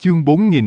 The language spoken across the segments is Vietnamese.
Chương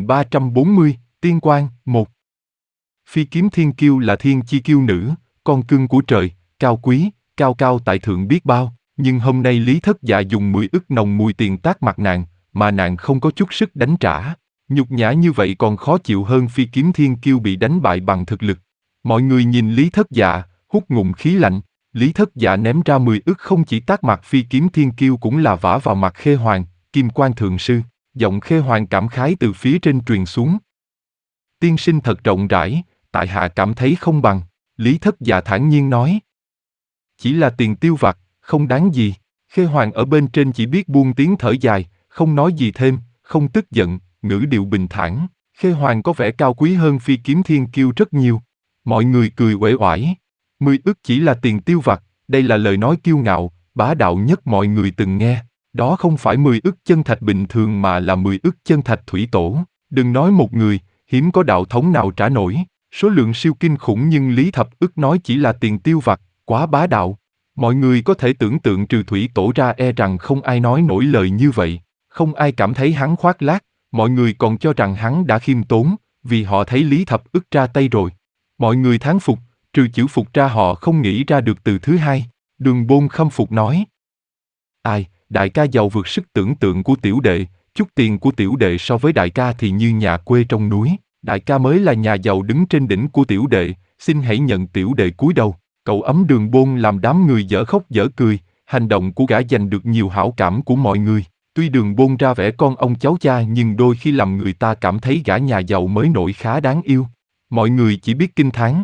4340, Tiên Quang, 1. Phi kiếm thiên kiêu là thiên chi kiêu nữ, con cưng của trời, cao quý, cao cao tại thượng biết bao, nhưng hôm nay Lý Thất Dạ dùng 10 ức nồng mùi tiền tát mặt nàng, mà nàng không có chút sức đánh trả. Nhục nhã như vậy còn khó chịu hơn phi kiếm thiên kiêu bị đánh bại bằng thực lực. Mọi người nhìn Lý Thất Dạ, hút ngụm khí lạnh. Lý Thất Dạ ném ra 10 ức không chỉ tát mặt phi kiếm thiên kiêu cũng là vả vào mặt Khê Hoàng, Kim Quan Thượng Sư. Giọng Khê Hoàng cảm khái từ phía trên truyền xuống. Tiên sinh thật rộng rãi, tại hạ cảm thấy không bằng. Lý Thất Dạ thản nhiên nói. Chỉ là tiền tiêu vặt, không đáng gì. Khê Hoàng ở bên trên chỉ biết buông tiếng thở dài, không nói gì thêm, không tức giận, ngữ điệu bình thản. Khê Hoàng có vẻ cao quý hơn phi kiếm thiên kiêu rất nhiều. Mọi người cười uể oải. 10 ức chỉ là tiền tiêu vặt, đây là lời nói kiêu ngạo, bá đạo nhất mọi người từng nghe. Đó không phải 10 ức chân thạch bình thường mà là 10 ức chân thạch thủy tổ. Đừng nói một người, hiếm có đạo thống nào trả nổi. Số lượng siêu kinh khủng nhưng Lý Thập Ức nói chỉ là tiền tiêu vặt, quá bá đạo. Mọi người có thể tưởng tượng trừ thủy tổ ra e rằng không ai nói nổi lời như vậy. Không ai cảm thấy hắn khoác lác, mọi người còn cho rằng hắn đã khiêm tốn, vì họ thấy Lý Thập Ức ra tay rồi. Mọi người thán phục, trừ chữ phục ra họ không nghĩ ra được từ thứ hai. Đường Bôn khâm phục nói. Ai, đại ca giàu vượt sức tưởng tượng của tiểu đệ, chút tiền của tiểu đệ so với đại ca thì như nhà quê trong núi. Đại ca mới là nhà giàu đứng trên đỉnh của tiểu đệ, xin hãy nhận tiểu đệ cúi đầu. Cậu ấm Đường Bôn làm đám người dở khóc dở cười, hành động của gã giành được nhiều hảo cảm của mọi người. Tuy Đường Bôn ra vẻ con ông cháu cha nhưng đôi khi làm người ta cảm thấy gã nhà giàu mới nổi khá đáng yêu. Mọi người chỉ biết kinh thán.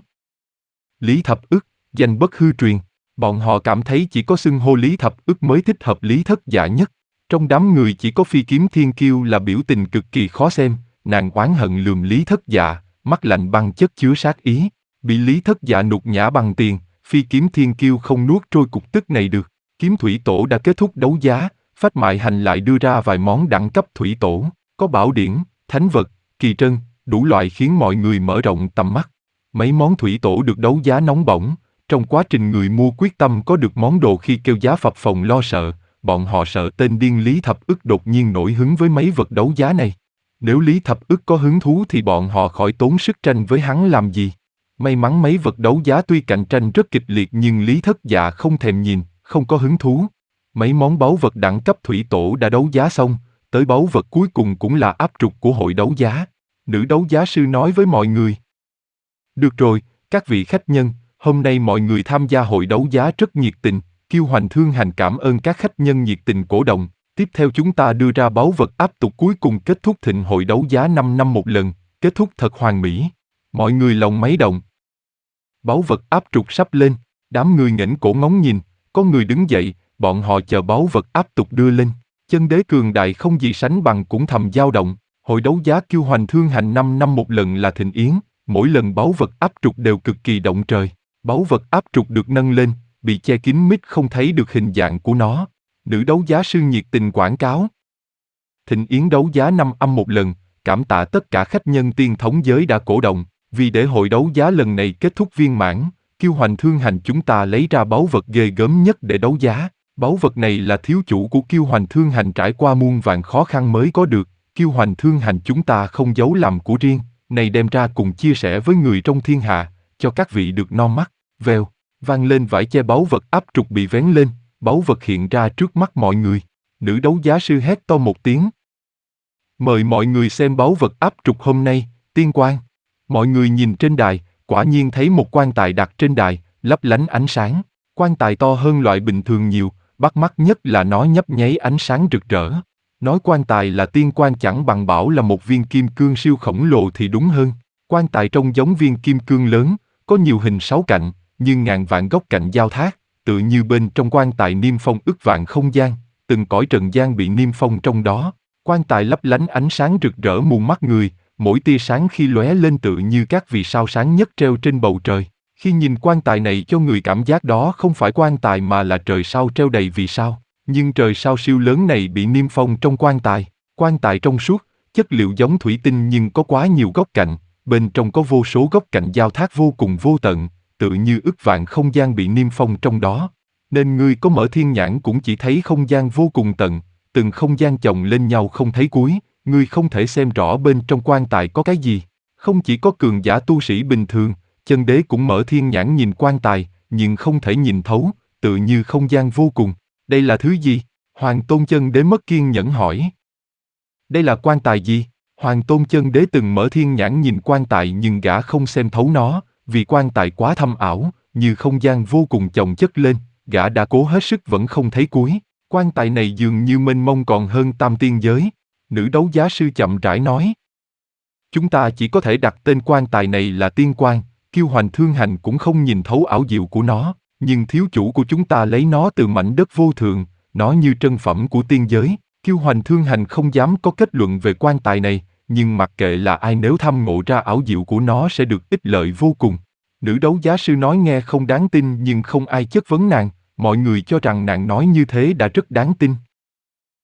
Lý Thập Ức, danh bất hư truyền. Bọn họ cảm thấy chỉ có xưng hô Lý Thập Ức mới thích hợp Lý Thất Dạ nhất. Trong đám người chỉ có phi kiếm thiên kiêu là biểu tình cực kỳ khó xem. Nàng oán hận lườm Lý Thất Dạ, mắt lạnh băng chất chứa sát ý. Bị Lý Thất Dạ nhục nhã bằng tiền, phi kiếm thiên kiêu không nuốt trôi cục tức này được. Kiếm thủy tổ đã kết thúc đấu giá, Phách Mại Hành lại đưa ra vài món đẳng cấp thủy tổ, có bảo điển, thánh vật, kỳ trân, đủ loại khiến mọi người mở rộng tầm mắt. Mấy món thủy tổ được đấu giá nóng bỏng, trong quá trình người mua quyết tâm có được món đồ khi kêu giá phập phồng lo sợ, bọn họ sợ tên điên Lý Thập Ức đột nhiên nổi hứng với mấy vật đấu giá này. Nếu Lý Thập Ức có hứng thú thì bọn họ khỏi tốn sức tranh với hắn làm gì. May mắn mấy vật đấu giá tuy cạnh tranh rất kịch liệt nhưng Lý Thất Dạ không thèm nhìn, không có hứng thú. Mấy món báu vật đẳng cấp thủy tổ đã đấu giá xong, tới báu vật cuối cùng cũng là áp trục của hội đấu giá. Nữ đấu giá sư nói với mọi người. Được rồi, các vị khách nhân, hôm nay mọi người tham gia hội đấu giá rất nhiệt tình, Kiêu Hoành Thương Hành cảm ơn các khách nhân nhiệt tình cổ động. Tiếp theo chúng ta đưa ra báu vật áp trục cuối cùng kết thúc thịnh hội đấu giá 5 năm một lần, kết thúc thật hoàn mỹ. Mọi người lòng máy động. Báu vật áp trục sắp lên, đám người nghển cổ ngóng nhìn, có người đứng dậy, bọn họ chờ báu vật áp trục đưa lên. Chân đế cường đại không gì sánh bằng cũng thầm dao động. Hội đấu giá Kiêu Hoành Thương Hành 5 năm một lần là thịnh yến, mỗi lần báu vật áp trục đều cực kỳ động trời. Báu vật áp trục được nâng lên, bị che kín mít không thấy được hình dạng của nó. Nữ đấu giá sư nhiệt tình quảng cáo. Thịnh yến đấu giá 5 năm một lần, cảm tạ tất cả khách nhân tiên thống giới đã cổ động, vì để hội đấu giá lần này kết thúc viên mãn, Kiêu Hoành Thương Hành chúng ta lấy ra báu vật ghê gớm nhất để đấu giá. Báu vật này là thiếu chủ của Kiêu Hoành Thương Hành trải qua muôn vàn khó khăn mới có được, Kiêu Hoành Thương Hành chúng ta không giấu làm của riêng, này đem ra cùng chia sẻ với người trong thiên hạ, cho các vị được no mắt. Vèo, vang lên vải che báu vật áp trục bị vén lên, báu vật hiện ra trước mắt mọi người. Nữ đấu giá sư hét to một tiếng. Mời mọi người xem báu vật áp trục hôm nay, Tiên Quang. Mọi người nhìn trên đài, quả nhiên thấy một quan tài đặt trên đài, lấp lánh ánh sáng. Quan tài to hơn loại bình thường nhiều, bắt mắt nhất là nó nhấp nháy ánh sáng rực rỡ. Nói quan tài là tiên quan chẳng bằng bảo là một viên kim cương siêu khổng lồ thì đúng hơn. Quan tài trông giống viên kim cương lớn, có nhiều hình sáu cạnh, như ngàn vạn góc cạnh giao thác, tự như bên trong quan tài niêm phong ức vạn không gian, từng cõi trần gian bị niêm phong trong đó. Quan tài lấp lánh ánh sáng rực rỡ mù mắt người, mỗi tia sáng khi lóe lên tự như các vì sao sáng nhất treo trên bầu trời. Khi nhìn quan tài này cho người cảm giác đó không phải quan tài mà là trời sao treo đầy vì sao. Nhưng trời sao siêu lớn này bị niêm phong trong quan tài. Quan tài trong suốt, chất liệu giống thủy tinh nhưng có quá nhiều góc cạnh, bên trong có vô số góc cạnh giao thác vô cùng vô tận, tự như ức vạn không gian bị niêm phong trong đó. Nên ngươi có mở thiên nhãn cũng chỉ thấy không gian vô cùng tận, từng không gian chồng lên nhau không thấy cuối, ngươi không thể xem rõ bên trong quan tài có cái gì. Không chỉ có cường giả tu sĩ bình thường, chân đế cũng mở thiên nhãn nhìn quan tài, nhưng không thể nhìn thấu, tự như không gian vô cùng. Đây là thứ gì? Hoàng Tôn chân đế mất kiên nhẫn hỏi. Đây là quan tài gì? Hoàng Tôn chân đế từng mở thiên nhãn nhìn quan tài nhưng gã không xem thấu nó, vì quan tài quá thâm ảo, như không gian vô cùng chồng chất lên, gã đã cố hết sức vẫn không thấy cuối. Quan tài này dường như mênh mông còn hơn tam tiên giới. Nữ đấu giá sư chậm rãi nói. Chúng ta chỉ có thể đặt tên quan tài này là tiên quan, Kiêu Hoành Thương Hành cũng không nhìn thấu ảo diệu của nó, nhưng thiếu chủ của chúng ta lấy nó từ mảnh đất vô thường, nó như trân phẩm của tiên giới. Kiêu Hoành Thương Hành không dám có kết luận về quan tài này, nhưng mặc kệ là ai nếu thăm ngộ ra ảo diệu của nó sẽ được ích lợi vô cùng. Nữ đấu giá sư nói nghe không đáng tin nhưng không ai chất vấn nàng, mọi người cho rằng nàng nói như thế đã rất đáng tin.